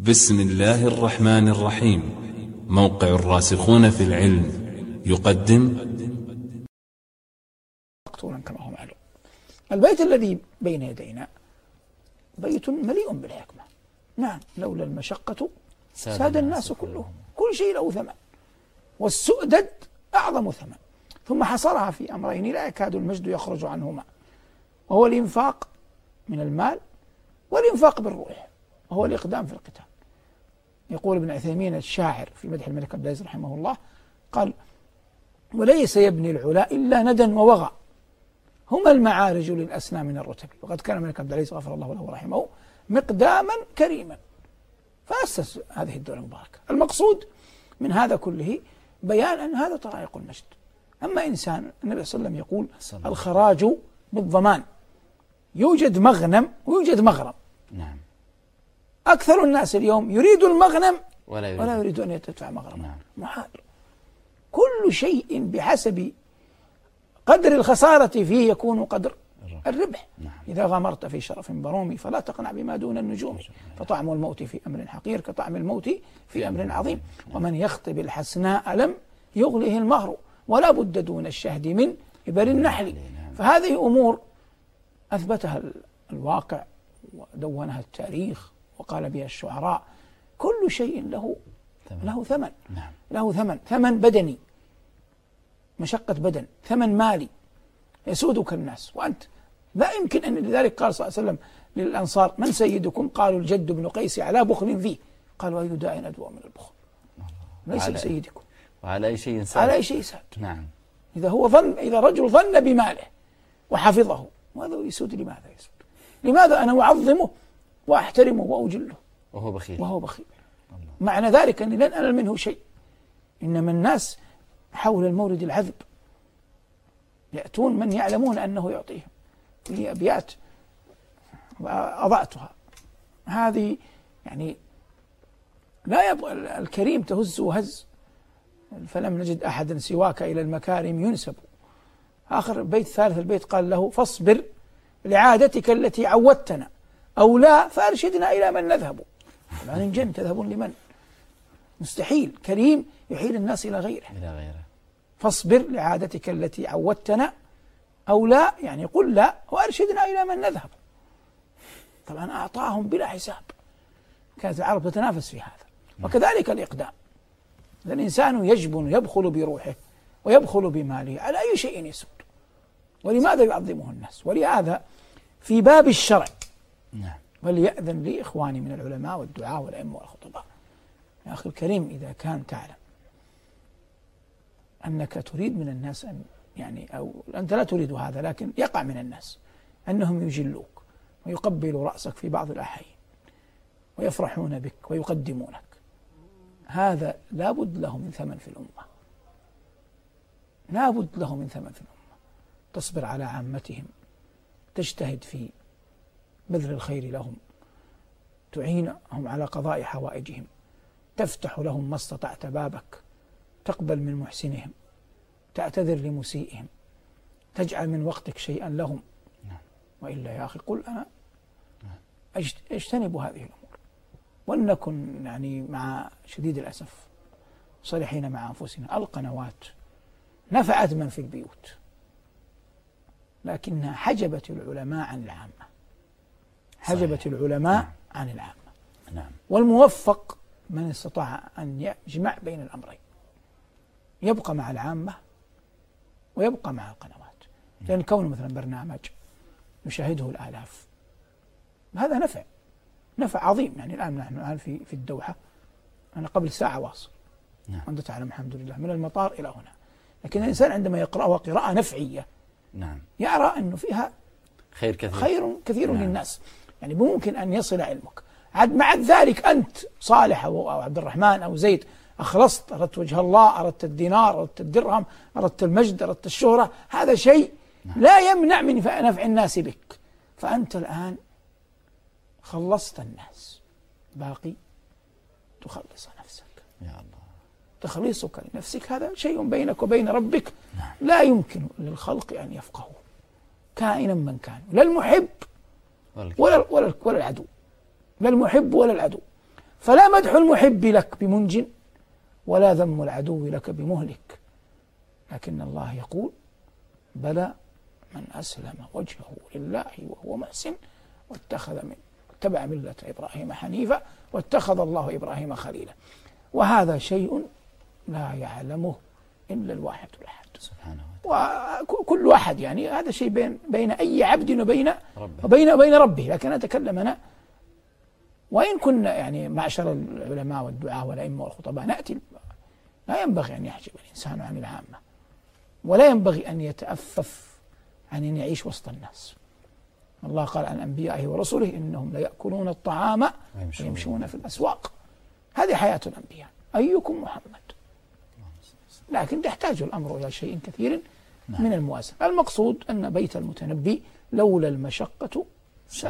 بسم الله الرحمن الرحيم. موقع الراسخون في العلم يقدم مقتولا كما هو معلوم. البيت الذي بين يدينا بيت مليء بالحكمة. نعم، لولا المشقة ساد الناس كلهم. كل شيء له ثمن، والسؤدد أعظم ثمن. ثم حصرها في أمرين لا يكاد المجد يخرج عنهما، وهو الإنفاق من المال والإنفاق بالروح، وهو الإقدام في القتال. يقول ابن عثيمين الشاعر في مدح الملك عبد العزيز رحمه الله، قال: وليس يبني العلا إلا ندى ووغى، هما المعارج للأسنى من الرتب. وقد كان الملك عبد العزيز غفر الله له ورحمه مقداما كريما، فأسس هذه الدولة المباركة. المقصود من هذا كله بيان أن هذا طرائق المجد. أما إنسان، النبي صلى الله عليه وسلم يقول: الخراج بالضمان، يوجد مغنم ويوجد مغرم. نعم. أكثر الناس اليوم يريد المغنم ولا يريد أن يدفع مغرم. نعم. محال. كل شيء بحسب قدر الخسارة فيه يكون قدر الربح. نعم. إذا غامرت في شرف برومي فلا تقنع بما دون النجوم، فطعم الموت في أمر حقير كطعم الموت في أمر عظيم. ومن يخطب الحسناء لم يغله المهر، ولا بد دون الشهد من إبر النحل. فهذه أمور أثبتها الواقع ودونها التاريخ وقال بها الشعراء. كل شيء له ثمن. نعم. له ثمن بدني، مشقة بدن، ثمن مالي يسودك الناس وأنت لا يمكن أن. لذلك قال صلى الله عليه وسلم للأنصار: من سيدكم؟ قالوا: الجد بن قيس على بخل فيه. قالوا: أي داء أدوى من البخل؟ ليس بسيدكم. وعلى أي شيء ساد. على أي شيء ساد. نعم. إذا رجل ظن بماله وحفظه، ماذا يسود؟ لماذا يسود؟ لماذا أنا أعظمه وأحترمه وأجله وهو بخيل؟ معنى ذلك أني لن أنال منه شيء. إنما الناس حول المورد العذب يأتون من يعلمون أنه يعطيهم. لي أبيات أضعتها هذه، يعني لا يبغى الكريم تهز وهز، فلم نجد أحدا سواك إلى المكارم ينسب. آخر بيت، ثالث البيت، قال له: فاصبر لعادتك التي عودتنا، أو لا فأرشدنا إلى من نذهب. لا ننجن، تذهبون لمن؟ مستحيل كريم يحيل الناس إلى غيره. فاصبر لعادتك التي عودتنا، أو لا، يعني قل لا وأرشدنا إلى من نذهب. طبعا أعطاهم بلا حساب. كانت العرب تتنافس في هذا. وكذلك الإقدام. الإنسان يجبن يبخل بروحه ويبخل بماله، على أي شيء يسود؟ ولماذا يعظمه الناس؟ ولهذا في باب الشرع، وليأذن لي إخواني من العلماء والدعاء والأئمة والخطباء، يا أخي الكريم، إذا كان تعلم أنك تريد من الناس أن، يعني، أو أنت لا تريد هذا، لكن يقع من الناس أنهم يجلوك ويقبلوا رأسك في بعض الأحيان ويفرحون بك ويقدمونك، هذا لابد له من ثمن في الأمة. لابد له من ثمن في الأمة. تصبر على عامتهم، تجتهد في بذل الخير لهم، تعينهم على قضاء حوائجهم، تفتح لهم ما استطعت بابك، تقبل من محسنهم، تعتذر لمسيئهم، تجعل من وقتك شيئا لهم. وإلا يا أخي قل أنا اجتنب هذه الأمور. ولنكن، يعني، مع شديد الأسف صريحين مع أنفسنا. القنوات نفعت من في البيوت، لكنها حجبت العلماء عن العامة. حجبت العلماء عن العامة. والموفق من استطاع أن يجمع بين الأمرين، يبقى مع العامة ويبقى مع القنوات. لأن كون مثلا برنامج يشاهده الآلاف، هذا نفع عظيم. يعني الآن نحن الآن في الدوحة، أنا قبل ساعة واصل، وأنت تعلم الحمد لله، من المطار إلى هنا. لكن الإنسان عندما يقرأها قراءة نفعية، يرى أنه فيها خير كثير للناس. يعني ممكن أن يصل علمك. مع ذلك أنت صالح أو عبد الرحمن أو زيد، أخلصت، أردت وجه الله، أردت الدينار، أردت الدرهم، أردت المجد، أردت الشهرة، هذا شيء لا يمنع من نفع الناس بك. فأنت الآن خلصت الناس، باقي تخلص نفسك. يا الله. تخليصك لنفسك هذا شيء بينك وبين ربك. لا يمكن للخلق أن يفقهوا، كائنا من كان، لا المحب ولا العدو، لا المحب ولا العدو. فلا مدح المحب لك بمنج ولا ذم العدو لك بمهلك، لكن الله يقول بلى من أسلم وجهه لله وهو محسن واتبع ملة إبراهيم حنيفا واتخذ الله إبراهيم خليلا. وهذا شيء لا يعلمه إلا الواحد الأحد سبحانه وكل واحد، يعني هذا شيء بين أي عبد وبين ربه. لكن أتكلم أنا وإن كنا يعني معشر العلماء والدعاة والأئمة والخطباء نأتي، لا ينبغي أن يحجب الإنسان عن العامة، ولا ينبغي أن يتأفف عن أن يعيش وسط الناس. الله قال عن أنبيائه ورسله إنهم ليأكلون الطعام ويمشون في الأسواق. هذه حياة الأنبياء. أيكم محمد؟ لكن تحتاج الأمر إلى شيء كثير من الموازنة. المقصود أن بيت المتنبي لولا المشقة